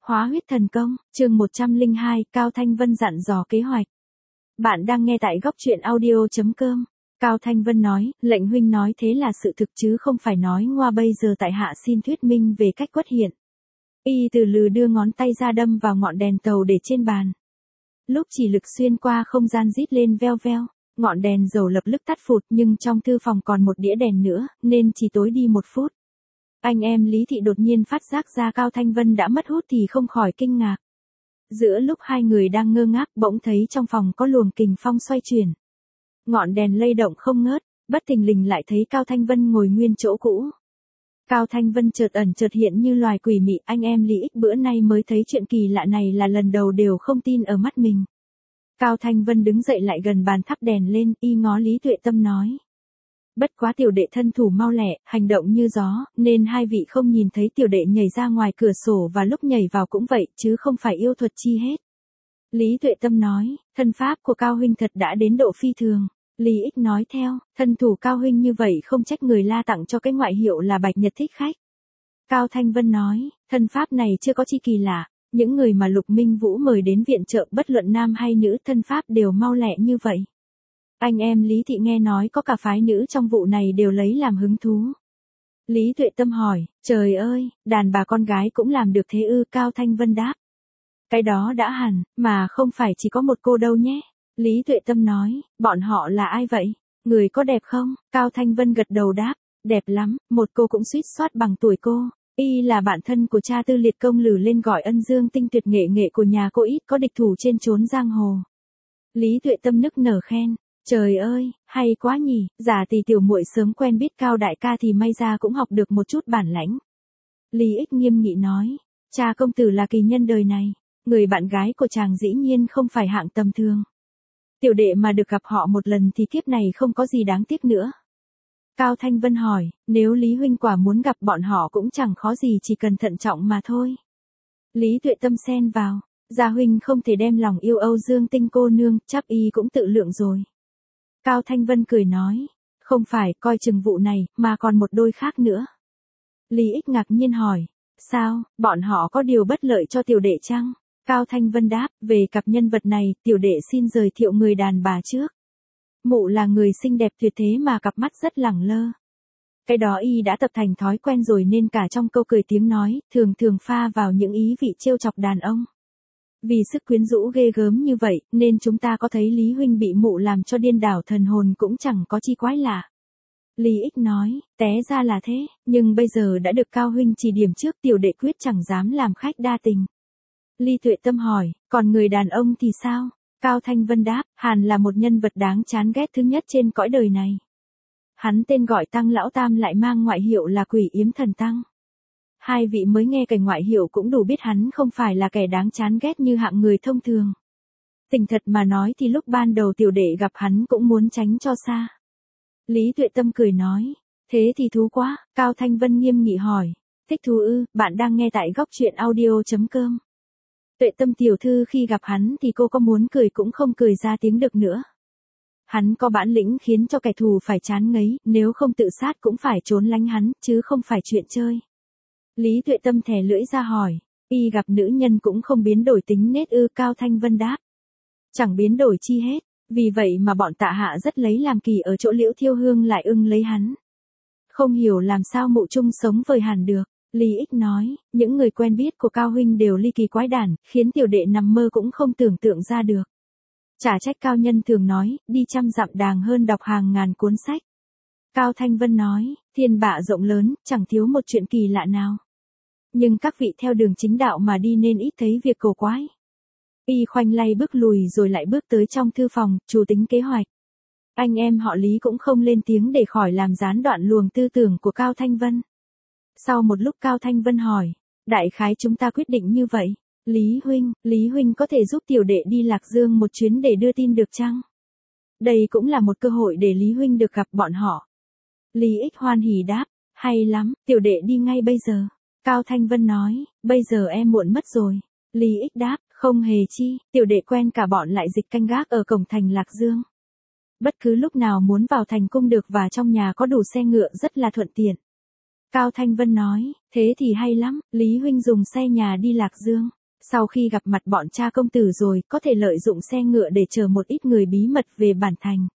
Hóa huyết thần công, chương 102, Cao Thanh Vân dặn dò kế hoạch. Bạn đang nghe tại góc truyện audio.com. Cao Thanh Vân nói, lệnh huynh nói thế là sự thực chứ không phải nói ngoa, bây giờ tại hạ xin thuyết minh về cách quất hiện. Y từ lừ đưa ngón tay ra đâm vào ngọn đèn tàu để trên bàn. Lúc chỉ lực xuyên qua không gian rít lên veo veo, ngọn đèn dầu lập tức tắt phụt, nhưng trong thư phòng còn một đĩa đèn nữa, nên chỉ tối đi 1 phút. Anh em Lý Thị đột nhiên phát giác ra Cao Thanh Vân đã mất hút thì không khỏi kinh ngạc. Giữa lúc hai người đang ngơ ngác, bỗng thấy trong phòng có luồng kình phong xoay chuyển. Ngọn đèn lay động không ngớt, bất thình lình lại thấy Cao Thanh Vân ngồi nguyên chỗ cũ. Cao Thanh Vân chợt ẩn chợt hiện như loài quỷ mị, anh em Lý Ích bữa nay mới thấy chuyện kỳ lạ này là lần đầu đều không tin ở mắt mình. Cao Thanh Vân đứng dậy lại gần bàn thắp đèn lên, y ngó Lý Tuệ Tâm nói. Bất quá tiểu đệ thân thủ mau lẹ, hành động như gió, nên hai vị không nhìn thấy tiểu đệ nhảy ra ngoài cửa sổ và lúc nhảy vào cũng vậy, chứ không phải yêu thuật chi hết. Lý Tuệ Tâm nói, thân pháp của Cao huynh thật đã đến độ phi thường. Lý Ích nói theo, thân thủ Cao huynh như vậy không trách người La tặng cho cái ngoại hiệu là Bạch Nhật Thích Khách. Cao Thanh Vân nói, thân pháp này chưa có chi kỳ lạ, những người mà Lục Minh Vũ mời đến viện trợ bất luận nam hay nữ thân pháp đều mau lẹ như vậy. Anh em Lý Thị nghe nói có cả phái nữ trong vụ này đều lấy làm hứng thú. Lý Tuệ Tâm hỏi, trời ơi, đàn bà con gái cũng làm được thế ư? Cao Thanh Vân đáp. Cái đó đã hẳn, mà không phải chỉ có một cô đâu nhé. Lý Tuệ Tâm nói, bọn họ là ai vậy? Người có đẹp không? Cao Thanh Vân gật đầu đáp, đẹp lắm, một cô cũng suýt soát bằng tuổi cô. Y là bạn thân của cha Tư Liệt Công lử lên gọi ân dương tinh tuyệt nghệ nghệ của nhà cô ít có địch thủ trên chốn giang hồ. Lý Tuệ Tâm nức nở khen. Trời ơi, hay quá nhỉ, giả tỷ tiểu muội sớm quen biết Cao đại ca thì may ra cũng học được một chút bản lãnh. Lý Ích nghiêm nghị nói, cha công tử là kỳ nhân đời này, người bạn gái của chàng dĩ nhiên không phải hạng tầm thường. Tiểu đệ mà được gặp họ một lần thì kiếp này không có gì đáng tiếc nữa. Cao Thanh Vân hỏi, nếu Lý huynh quả muốn gặp bọn họ cũng chẳng khó gì, chỉ cần thận trọng mà thôi. Lý Tuệ Tâm xen vào, gia huynh không thể đem lòng yêu Âu Dương Tinh cô nương, chắc y cũng tự lượng rồi. Cao Thanh Vân cười nói, không phải, coi chừng vụ này, mà còn một đôi khác nữa. Lý Ích ngạc nhiên hỏi, sao, bọn họ có điều bất lợi cho tiểu đệ chăng? Cao Thanh Vân đáp, về cặp nhân vật này, tiểu đệ xin giới thiệu người đàn bà trước. Mụ là người xinh đẹp tuyệt thế mà cặp mắt rất lẳng lơ. Cái đó y đã tập thành thói quen rồi nên cả trong câu cười tiếng nói, thường thường pha vào những ý vị trêu chọc đàn ông. Vì sức quyến rũ ghê gớm như vậy, nên chúng ta có thấy Lý huynh bị mụ làm cho điên đảo thần hồn cũng chẳng có chi quái lạ. Lý Ích nói, té ra là thế, nhưng bây giờ đã được Cao huynh chỉ điểm trước, tiểu đệ quyết chẳng dám làm khách đa tình. Lý Tuệ Tâm hỏi, còn người đàn ông thì sao? Cao Thanh Vân đáp, Hàn là một nhân vật đáng chán ghét thứ nhất trên cõi đời này. Hắn tên gọi Tăng Lão Tam lại mang ngoại hiệu là Quỷ Yếm Thần Tăng. Hai vị mới nghe cái ngoại hiệu cũng đủ biết hắn không phải là kẻ đáng chán ghét như hạng người thông thường. Tình thật mà nói thì lúc ban đầu tiểu đệ gặp hắn cũng muốn tránh cho xa. Lý Tuệ Tâm cười nói, thế thì thú quá. Cao Thanh Vân nghiêm nghị hỏi, thích thú ư? Bạn đang nghe tại góc truyện audio.com. Tuệ Tâm tiểu thư khi gặp hắn thì cô có muốn cười cũng không cười ra tiếng được nữa. Hắn có bản lĩnh khiến cho kẻ thù phải chán ngấy, nếu không tự sát cũng phải trốn lánh hắn, chứ không phải chuyện chơi. Lý Tuệ Tâm thè lưỡi ra hỏi, y gặp nữ nhân cũng không biến đổi tính nết ư? Cao Thanh Vân đáp, chẳng biến đổi chi hết, vì vậy mà bọn tạ hạ rất lấy làm kỳ ở chỗ Liễu Thiêu Hương lại ưng lấy hắn. Không hiểu làm sao mụ chung sống vời hẳn được. Lý Ích nói, những người quen biết của Cao huynh đều ly kỳ quái đản, khiến tiểu đệ nằm mơ cũng không tưởng tượng ra được. Chả trách cao nhân thường nói, đi 100 dặm đàng hơn đọc hàng ngàn cuốn sách. Cao Thanh Vân nói, thiên bạ rộng lớn, chẳng thiếu một chuyện kỳ lạ nào. Nhưng các vị theo đường chính đạo mà đi nên ít thấy việc cổ quái. Y khoanh lay bước lùi rồi lại bước tới trong thư phòng, chủ tính kế hoạch. Anh em họ Lý cũng không lên tiếng để khỏi làm gián đoạn luồng tư tưởng của Cao Thanh Vân. Sau một lúc Cao Thanh Vân hỏi, đại khái chúng ta quyết định như vậy. Lý huynh có thể giúp tiểu đệ đi Lạc Dương một chuyến để đưa tin được chăng? Đây cũng là một cơ hội để Lý huynh được gặp bọn họ. Lý Ích hoan hỉ đáp, hay lắm, tiểu đệ đi ngay bây giờ. Cao Thanh Vân nói, bây giờ em muộn mất rồi. Lý Ích đáp, không hề chi, tiểu đệ quen cả bọn lại dịch canh gác ở cổng thành Lạc Dương. Bất cứ lúc nào muốn vào thành cung được và trong nhà có đủ xe ngựa rất là thuận tiện. Cao Thanh Vân nói, thế thì hay lắm, Lý huynh dùng xe nhà đi Lạc Dương. Sau khi gặp mặt bọn cha công tử rồi, có thể lợi dụng xe ngựa để chờ một ít người bí mật về bản thành.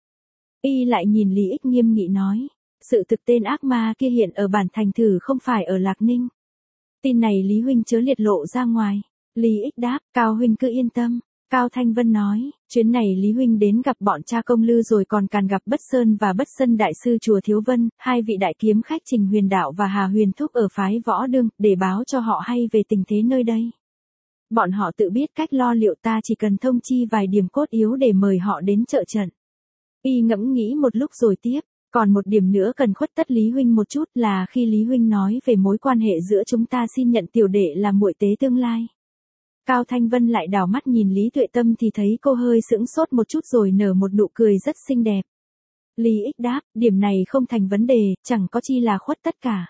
Y lại nhìn Lý Ích nghiêm nghị nói, sự thực tên ác ma kia hiện ở bản thành thử không phải ở Lạc Ninh. Tin này Lý huynh chớ liệt lộ ra ngoài. Lý Ích đáp, Cao huynh cứ yên tâm. Cao Thanh Vân nói, chuyến này Lý huynh đến gặp bọn cha công lư rồi còn càn gặp Bất Sơn và Bất Sân đại sư chùa Thiếu Vân, hai vị đại kiếm khách Trình Huyền Đạo và Hà Huyền Thúc ở phái Võ Đương, để báo cho họ hay về tình thế nơi đây. Bọn họ tự biết cách lo liệu, ta chỉ cần thông chi vài điểm cốt yếu để mời họ đến trợ trận. Y ngẫm nghĩ một lúc rồi tiếp, còn một điểm nữa cần khuất tất Lý huynh một chút là khi Lý huynh nói về mối quan hệ giữa chúng ta xin nhận tiểu đệ là muội tế tương lai. Cao Thanh Vân lại đảo mắt nhìn Lý Tuệ Tâm thì thấy cô hơi sững sốt một chút rồi nở một nụ cười rất xinh đẹp. Lý Ích đáp, điểm này không thành vấn đề, chẳng có chi là khuất tất cả.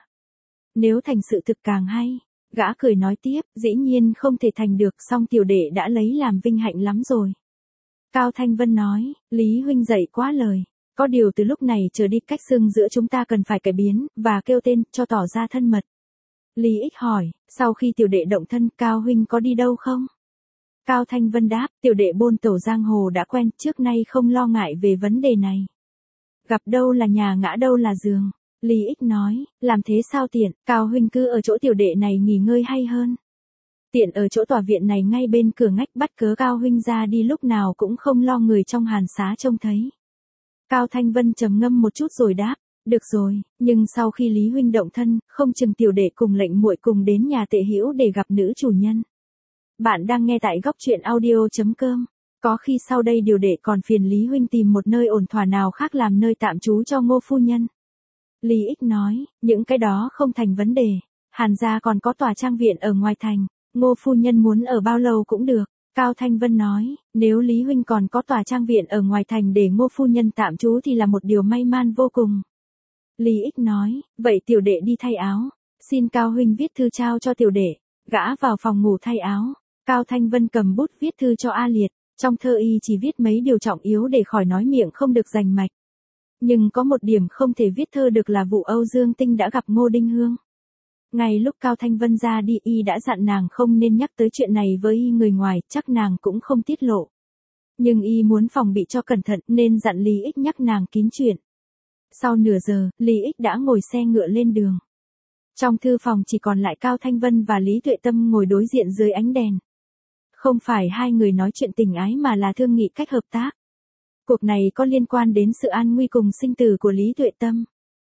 Nếu thành sự thực càng hay. Gã cười nói tiếp, dĩ nhiên không thể thành được, song tiểu đệ đã lấy làm vinh hạnh lắm rồi. Cao Thanh Vân nói, Lý huynh dạy quá lời. Có điều từ lúc này trở đi cách xưng giữa chúng ta cần phải cải biến, và kêu tên, cho tỏ ra thân mật. Lý Ích hỏi, sau khi tiểu đệ động thân, Cao huynh có đi đâu không? Cao Thanh Vân đáp, tiểu đệ bôn tẩu giang hồ đã quen, trước nay không lo ngại về vấn đề này. Gặp đâu là nhà, ngã đâu là giường. Lý Ích nói, làm thế sao tiện, Cao huynh cứ ở chỗ tiểu đệ này nghỉ ngơi hay hơn. Tiện ở chỗ tòa viện này ngay bên cửa ngách, bắt cớ Cao huynh ra đi lúc nào cũng không lo người trong hàn xá trông thấy. Cao Thanh Vân trầm ngâm một chút rồi đáp, được rồi, nhưng sau khi Lý huynh động thân, không chừng tiểu đệ cùng lệnh muội cùng đến nhà Tệ Hữu để gặp nữ chủ nhân. Bạn đang nghe tại góc truyện audio.com. Có khi sau đây điều đệ còn phiền Lý huynh tìm một nơi ổn thỏa nào khác làm nơi tạm trú cho Ngô phu nhân. Lý Ích nói, những cái đó không thành vấn đề. Hàn gia còn có tòa trang viện ở ngoài thành, Ngô phu nhân muốn ở bao lâu cũng được. Cao Thanh Vân nói, nếu Lý huynh còn có tòa trang viện ở ngoài thành để Ngô phu nhân tạm trú thì là một điều may mắn vô cùng. Lý Ích nói, vậy tiểu đệ đi thay áo. Xin Cao huynh viết thư trao cho tiểu đệ. Gã vào phòng ngủ thay áo. Cao Thanh Vân cầm bút viết thư cho A Liệt. Trong thơ y chỉ viết mấy điều trọng yếu để khỏi nói miệng không được rành mạch. Nhưng có một điểm không thể viết thơ được là vụ Âu Dương Tinh đã gặp Ngô Đinh Hương. Ngay lúc Cao Thanh Vân ra đi, y đã dặn nàng không nên nhắc tới chuyện này với y người ngoài, chắc nàng cũng không tiết lộ. Nhưng y muốn phòng bị cho cẩn thận nên dặn Lý Ích nhắc nàng kín chuyện. Sau nửa giờ, Lý Ích đã ngồi xe ngựa lên đường. Trong thư phòng chỉ còn lại Cao Thanh Vân và Lý Tuệ Tâm ngồi đối diện dưới ánh đèn. Không phải hai người nói chuyện tình ái mà là thương nghị cách hợp tác. Cuộc này có liên quan đến sự an nguy cùng sinh tử của Lý Tuệ Tâm.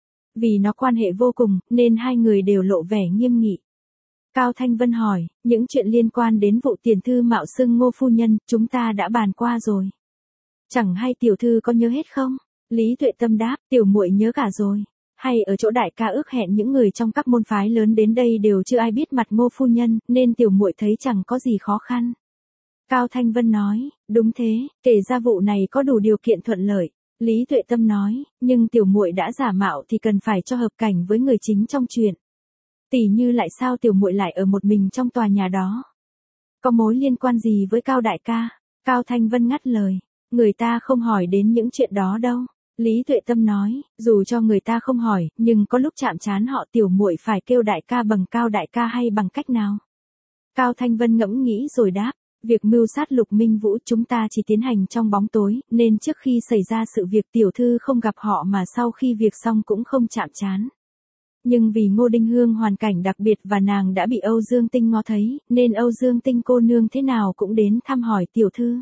Vì nó quan hệ vô cùng, nên hai người đều lộ vẻ nghiêm nghị. Cao Thanh Vân hỏi, những chuyện liên quan đến vụ tiền thư mạo xưng Ngô phu nhân, chúng ta đã bàn qua rồi. Chẳng hay tiểu thư có nhớ hết không? Lý Tuệ Tâm đáp, tiểu muội nhớ cả rồi. Hay ở chỗ đại ca ước hẹn những người trong các môn phái lớn đến đây đều chưa ai biết mặt Ngô phu nhân, nên tiểu muội thấy chẳng có gì khó khăn. Cao Thanh Vân nói, đúng thế, kể ra vụ này có đủ điều kiện thuận lợi. Lý Tuệ Tâm nói, nhưng tiểu muội đã giả mạo thì cần phải cho hợp cảnh với người chính trong chuyện. Tỉ như lại sao tiểu muội lại ở một mình trong tòa nhà đó? Có mối liên quan gì với Cao đại ca? Cao Thanh Vân ngắt lời, người ta không hỏi đến những chuyện đó đâu. Lý Tuệ Tâm nói, dù cho người ta không hỏi, nhưng có lúc chạm trán họ tiểu muội phải kêu đại ca bằng Cao đại ca hay bằng cách nào? Cao Thanh Vân ngẫm nghĩ rồi đáp. Việc mưu sát Lục Minh Vũ chúng ta chỉ tiến hành trong bóng tối, nên trước khi xảy ra sự việc tiểu thư không gặp họ mà sau khi việc xong cũng không chạm trán. Nhưng vì Ngô Đinh Hương hoàn cảnh đặc biệt và nàng đã bị Âu Dương Tinh ngó thấy, nên Âu Dương Tinh cô nương thế nào cũng đến thăm hỏi tiểu thư.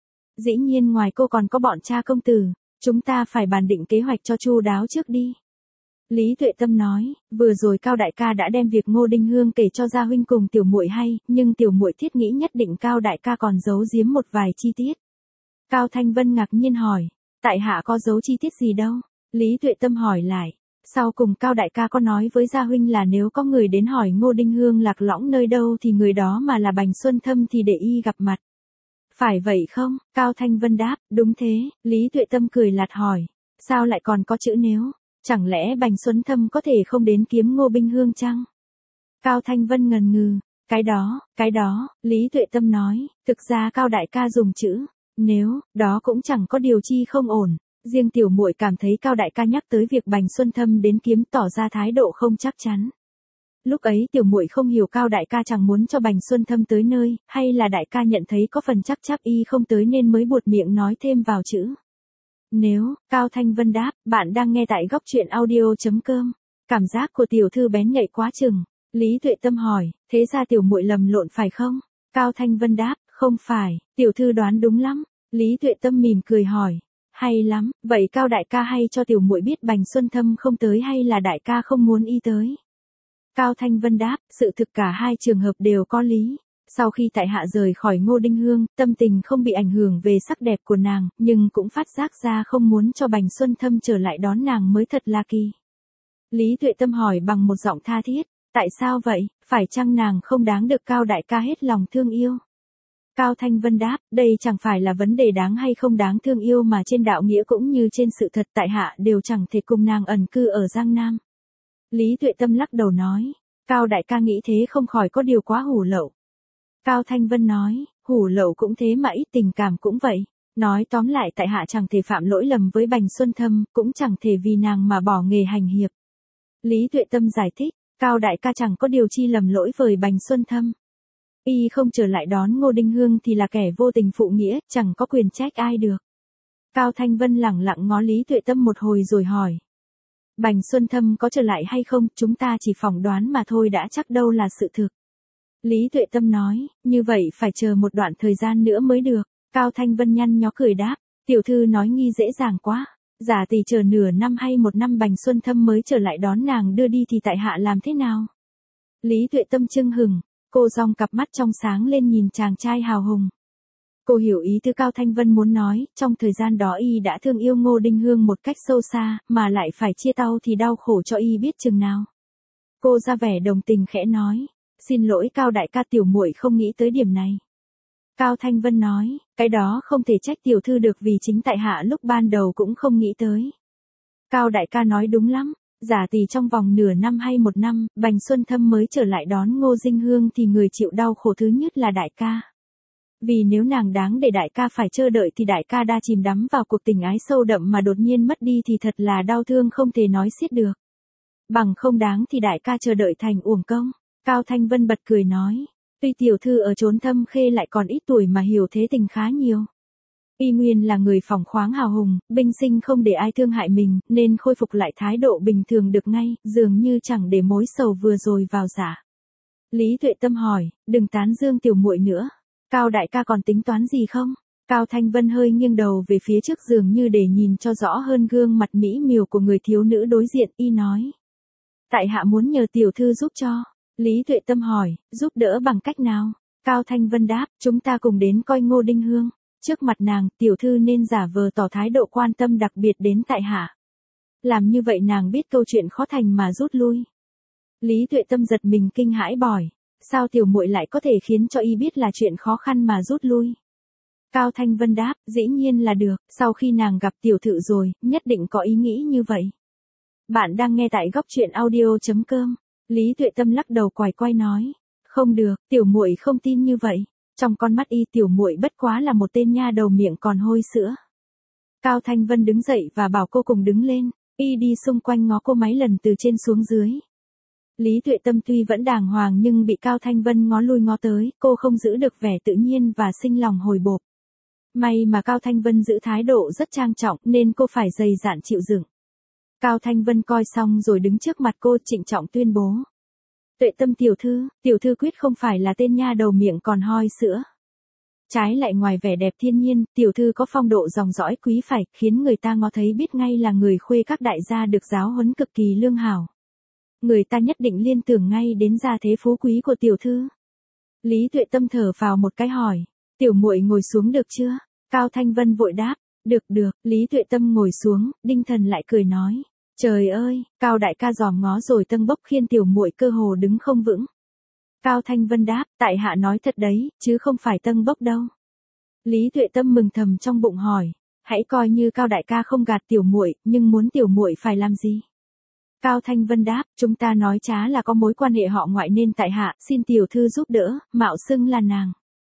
Dĩ nhiên ngoài cô còn có bọn cha công tử, chúng ta phải bàn định kế hoạch cho chu đáo trước đi. Lý Tuệ Tâm nói, vừa rồi Cao đại ca đã đem việc Ngô Đinh Hương kể cho gia huynh cùng tiểu muội hay, nhưng tiểu muội thiết nghĩ nhất định Cao đại ca còn giấu giếm một vài chi tiết. Cao Thanh Vân ngạc nhiên hỏi, tại hạ có giấu chi tiết gì đâu? Lý Tuệ Tâm hỏi lại, sau cùng Cao đại ca có nói với gia huynh là nếu có người đến hỏi Ngô Đinh Hương lạc lõng nơi đâu thì người đó mà là Bành Xuân Thâm thì để y gặp mặt. Phải vậy không? Cao Thanh Vân đáp, đúng thế. Lý Tuệ Tâm cười lạt hỏi, sao lại còn có chữ nếu? Chẳng lẽ Bành Xuân Thâm có thể không đến kiếm Ngô Đinh Hương chăng? Cao Thanh Vân ngần ngừ, cái đó, Lý Tuệ Tâm nói, thực ra Cao đại ca dùng chữ nếu, đó cũng chẳng có điều chi không ổn. Riêng tiểu muội cảm thấy Cao đại ca nhắc tới việc Bành Xuân Thâm đến kiếm tỏ ra thái độ không chắc chắn. Lúc ấy tiểu muội không hiểu Cao đại ca chẳng muốn cho Bành Xuân Thâm tới nơi, hay là đại ca nhận thấy có phần chắc chắn y không tới nên mới buột miệng nói thêm vào chữ. Nếu, Cao Thanh Vân đáp, bạn đang nghe tại góc truyện audio.com. Cảm giác của tiểu thư bén nhạy quá chừng. Lý Tuệ Tâm hỏi, thế ra tiểu muội lầm lộn phải không? Cao Thanh Vân đáp, không phải, tiểu thư đoán đúng lắm. Lý Tuệ Tâm mỉm cười hỏi, hay lắm, vậy Cao đại ca hay cho tiểu muội biết Bành Xuân Thâm không tới hay là đại ca không muốn y tới? Cao Thanh Vân đáp, sự thực cả hai trường hợp đều có lý. Sau khi tại hạ rời khỏi Ngô Đinh Hương, tâm tình không bị ảnh hưởng về sắc đẹp của nàng, nhưng cũng phát giác ra không muốn cho Bành Xuân Thâm trở lại đón nàng mới thật là kỳ. Lý Tuệ Tâm hỏi bằng một giọng tha thiết, tại sao vậy, phải chăng nàng không đáng được Cao đại ca hết lòng thương yêu? Cao Thanh Vân đáp, đây chẳng phải là vấn đề đáng hay không đáng thương yêu mà trên đạo nghĩa cũng như trên sự thật tại hạ đều chẳng thể cùng nàng ẩn cư ở Giang Nam. Lý Tuệ Tâm lắc đầu nói, Cao đại ca nghĩ thế không khỏi có điều quá hủ lậu. Cao Thanh Vân nói, hủ lậu cũng thế mà ít tình cảm cũng vậy. Nói tóm lại tại hạ chẳng thể phạm lỗi lầm với Bành Xuân Thâm, cũng chẳng thể vì nàng mà bỏ nghề hành hiệp. Lý Tuệ Tâm giải thích, Cao đại ca chẳng có điều chi lầm lỗi với Bành Xuân Thâm. Y không trở lại đón Ngô Đinh Hương thì là kẻ vô tình phụ nghĩa, chẳng có quyền trách ai được. Cao Thanh Vân lẳng lặng ngó Lý Tuệ Tâm một hồi rồi hỏi. Bành Xuân Thâm có trở lại hay không, chúng ta chỉ phỏng đoán mà thôi đã chắc đâu là sự thực. Lý Tuệ Tâm nói, như vậy phải chờ một đoạn thời gian nữa mới được. Cao Thanh Vân nhăn nhó cười đáp, tiểu thư nói nghi dễ dàng quá. Giả tỷ chờ nửa năm hay một năm Bành Xuân Thâm mới trở lại đón nàng đưa đi thì tại hạ làm thế nào? Lý Tuệ Tâm chưng hừng, cô dong cặp mắt trong sáng lên nhìn chàng trai hào hùng. Cô hiểu ý tứ Cao Thanh Vân muốn nói, trong thời gian đó y đã thương yêu Ngô Đinh Hương một cách sâu xa, mà lại phải chia tao thì đau khổ cho y biết chừng nào. Cô ra vẻ đồng tình khẽ nói, xin lỗi Cao đại ca tiểu muội không nghĩ tới điểm này. Cao Thanh Vân nói, cái đó không thể trách tiểu thư được vì chính tại hạ lúc ban đầu cũng không nghĩ tới. Cao đại ca nói đúng lắm, giả tỷ trong vòng nửa năm hay một năm, Bành Xuân Thâm mới trở lại đón Ngô Dinh Hương thì người chịu đau khổ thứ nhất là đại ca. Vì nếu nàng đáng để đại ca phải chờ đợi thì đại ca đã chìm đắm vào cuộc tình ái sâu đậm mà đột nhiên mất đi thì thật là đau thương không thể nói xiết được. Bằng không đáng thì đại ca chờ đợi thành uổng công. Cao Thanh Vân bật cười nói, tuy tiểu thư ở chốn Thâm Khê lại còn ít tuổi mà hiểu thế tình khá nhiều. Y nguyên là người phóng khoáng hào hùng, binh sinh không để ai thương hại mình, nên khôi phục lại thái độ bình thường được ngay, dường như chẳng để mối sầu vừa rồi vào giả. Lý Tuệ Tâm hỏi, đừng tán dương tiểu muội nữa. Cao đại ca còn tính toán gì không? Cao Thanh Vân hơi nghiêng đầu về phía trước dường như để nhìn cho rõ hơn gương mặt mỹ miều của người thiếu nữ đối diện, y nói. Tại hạ muốn nhờ tiểu thư giúp cho. Lý Tuệ Tâm hỏi, giúp đỡ bằng cách nào? Cao Thanh Vân đáp, chúng ta cùng đến coi Ngô Đinh Hương. Trước mặt nàng, tiểu thư nên giả vờ tỏ thái độ quan tâm đặc biệt đến tại hạ. Làm như vậy nàng biết câu chuyện khó thành mà rút lui. Lý Tuệ Tâm giật mình kinh hãi bỏi. Sao tiểu muội lại có thể khiến cho y biết là chuyện khó khăn mà rút lui? Cao Thanh Vân đáp, dĩ nhiên là được, sau khi nàng gặp tiểu thự rồi, nhất định có ý nghĩ như vậy. Bạn đang nghe tại góc truyện audio.com. Lý Tuệ Tâm lắc đầu quài quay nói, không được, tiểu muội không tin như vậy. Trong con mắt y tiểu muội bất quá là một tên nha đầu miệng còn hôi sữa. Cao Thanh Vân đứng dậy và bảo cô cùng đứng lên, y đi xung quanh ngó cô mấy lần từ trên xuống dưới. Lý Tuệ Tâm tuy vẫn đàng hoàng nhưng bị Cao Thanh Vân ngó lui ngó tới, cô không giữ được vẻ tự nhiên và sinh lòng hồi bộp. May mà Cao Thanh Vân giữ thái độ rất trang trọng nên cô phải dày dạn chịu đựng. Cao Thanh Vân coi xong rồi đứng trước mặt cô trịnh trọng tuyên bố. Tuệ Tâm tiểu thư quyết không phải là tên nha đầu miệng còn hoi sữa. Trái lại ngoài vẻ đẹp thiên nhiên, tiểu thư có phong độ dòng dõi quý phải, khiến người ta ngó thấy biết ngay là người khuê các đại gia được giáo huấn cực kỳ lương hảo. Người ta nhất định liên tưởng ngay đến gia thế phú quý của tiểu thư. Lý Tuệ Tâm thở vào một cái hỏi, tiểu muội ngồi xuống được chưa? Cao Thanh Vân vội đáp, được, Lý Tuệ Tâm ngồi xuống, Đinh Thần lại cười nói, trời ơi, Cao đại ca giòm ngó rồi tâng bốc khiến tiểu muội cơ hồ đứng không vững. Cao Thanh Vân đáp, tại hạ nói thật đấy, chứ không phải tâng bốc đâu. Lý Tuệ Tâm mừng thầm trong bụng hỏi, hãy coi như Cao đại ca không gạt tiểu muội, nhưng muốn tiểu muội phải làm gì? Cao Thanh Vân đáp, chúng ta nói trá là có mối quan hệ họ ngoại nên tại hạ, xin tiểu thư giúp đỡ, mạo xưng là nàng.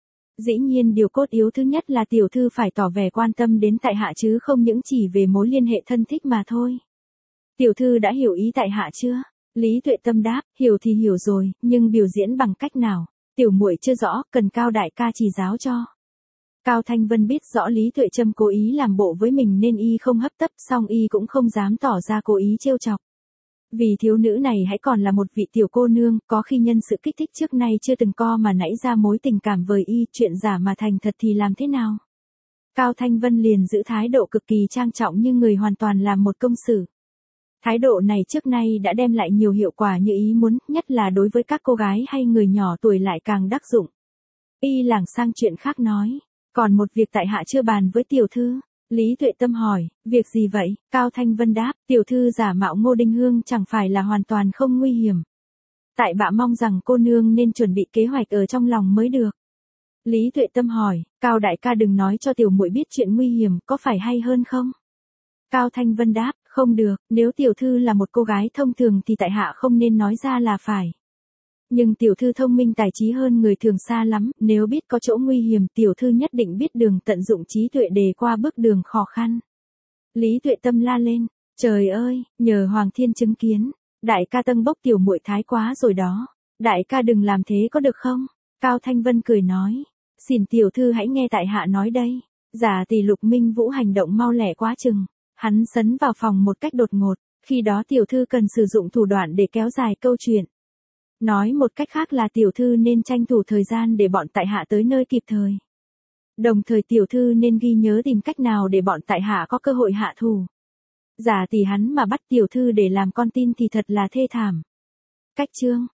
Dĩ nhiên điều cốt yếu thứ nhất là tiểu thư phải tỏ vẻ quan tâm đến tại hạ chứ không những chỉ về mối liên hệ thân thích mà thôi. Tiểu thư đã hiểu ý tại hạ chưa? Lý Tuệ Tâm đáp, hiểu thì hiểu rồi, nhưng biểu diễn bằng cách nào? Tiểu muội chưa rõ, cần Cao đại ca chỉ giáo cho. Cao Thanh Vân biết rõ Lý Tuệ Trâm cố ý làm bộ với mình nên y không hấp tấp, song y cũng không dám tỏ ra cố ý trêu chọc. Vì thiếu nữ này hãy còn là một vị tiểu cô nương, có khi nhân sự kích thích trước nay chưa từng co mà nảy ra mối tình cảm với y, chuyện giả mà thành thật thì làm thế nào? Cao Thanh Vân liền giữ thái độ cực kỳ trang trọng như người hoàn toàn làm một công sử. Thái độ này trước nay đã đem lại nhiều hiệu quả như ý muốn, nhất là đối với các cô gái hay người nhỏ tuổi lại càng đắc dụng. Y lảng sang chuyện khác nói, còn một việc tại hạ chưa bàn với tiểu thư. Lý Tuệ Tâm hỏi, việc gì vậy? Cao Thanh Vân đáp, tiểu thư giả mạo Ngô Đinh Hương chẳng phải là hoàn toàn không nguy hiểm. Tại bạ mong rằng cô nương nên chuẩn bị kế hoạch ở trong lòng mới được. Lý Tuệ Tâm hỏi, Cao đại ca đừng nói cho tiểu muội biết chuyện nguy hiểm, có phải hay hơn không? Cao Thanh Vân đáp, không được, nếu tiểu thư là một cô gái thông thường thì tại hạ không nên nói ra là phải. Nhưng tiểu thư thông minh tài trí hơn người thường xa lắm, nếu biết có chỗ nguy hiểm tiểu thư nhất định biết đường tận dụng trí tuệ để qua bước đường khó khăn. Lý Tuệ Tâm la lên, trời ơi, nhờ Hoàng Thiên chứng kiến, đại ca tâng bốc tiểu muội thái quá rồi đó, đại ca đừng làm thế có được không? Cao Thanh Vân cười nói, xin tiểu thư hãy nghe tại hạ nói đây. Giả tỷ Lục Minh Vũ hành động mau lẹ quá chừng, hắn sấn vào phòng một cách đột ngột, khi đó tiểu thư cần sử dụng thủ đoạn để kéo dài câu chuyện. Nói một cách khác là tiểu thư nên tranh thủ thời gian để bọn tại hạ tới nơi kịp thời. Đồng thời tiểu thư nên ghi nhớ tìm cách nào để bọn tại hạ có cơ hội hạ thủ. Giả tỷ hắn mà bắt tiểu thư để làm con tin thì thật là thê thảm. Cách chương